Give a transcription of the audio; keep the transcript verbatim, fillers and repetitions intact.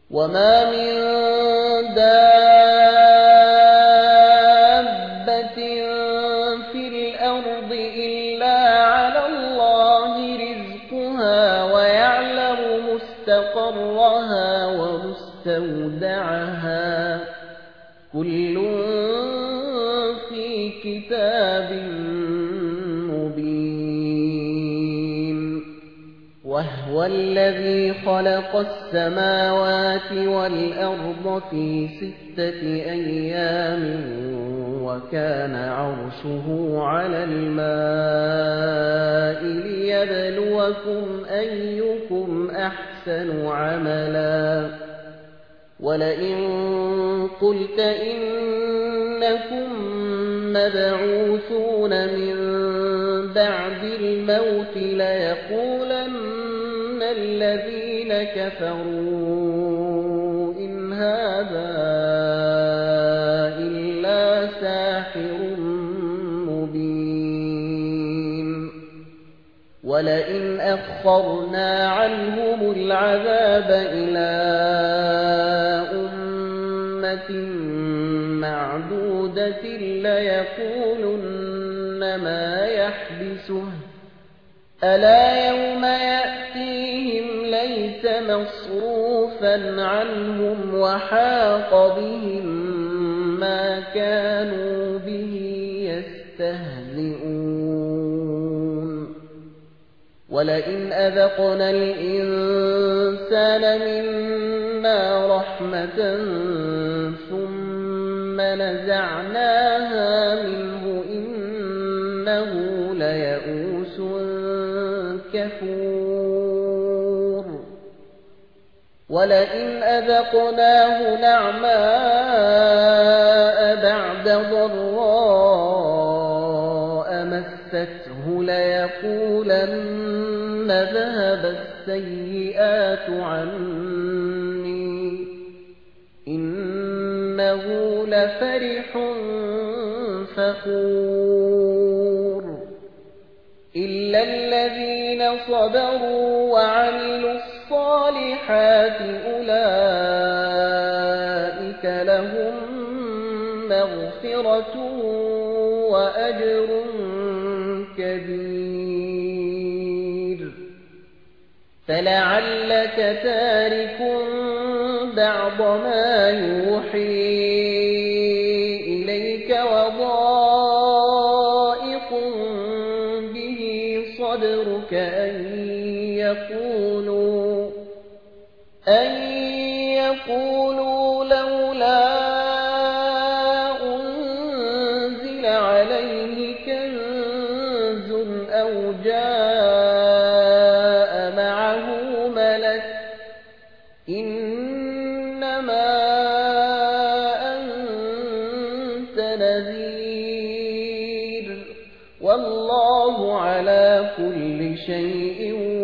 وما من دابة في الأرض إلا على الله رزقها ويعلم مستقرها ومستودعها كل في كتاب مبين. وهو الذي خلق السماوات والأرض في ستة أيام وكان عرشه على الماء ليبلوكم أيكم أحسن عملا. ولئن قلت إنكم مبعوثون من بعد الموت ليقولن الذين كفروا إن هذا إلا ساحر مبين. ولئن أخرنا عنهم العذاب إلى أمة معدودة ليقولن ما يحبسه ألا يوم يأتيهم ليس مصروفا عنهم وحاق بهم ما كانوا به يستهزئون. ولئن أذقنا الإنسان منا رحمة ثم نزعناها منه إنه ليئوس كفور. ولئن أذقناه نعماء بعد ضراء مسته ليقولن ذهب السيئات عني إنه لفرح فخور. إلا الذين صبروا وعملوا الصالحات أولئك لهم مغفرة وأجر كبير. فلعلك تارك بعض ما يوحي إليك وضائق به صدرك أن يقولوا أن يقولوا لولا أنزل عليه كنز أو جاء معه ملك إنما أنت نذير والله على كل شيء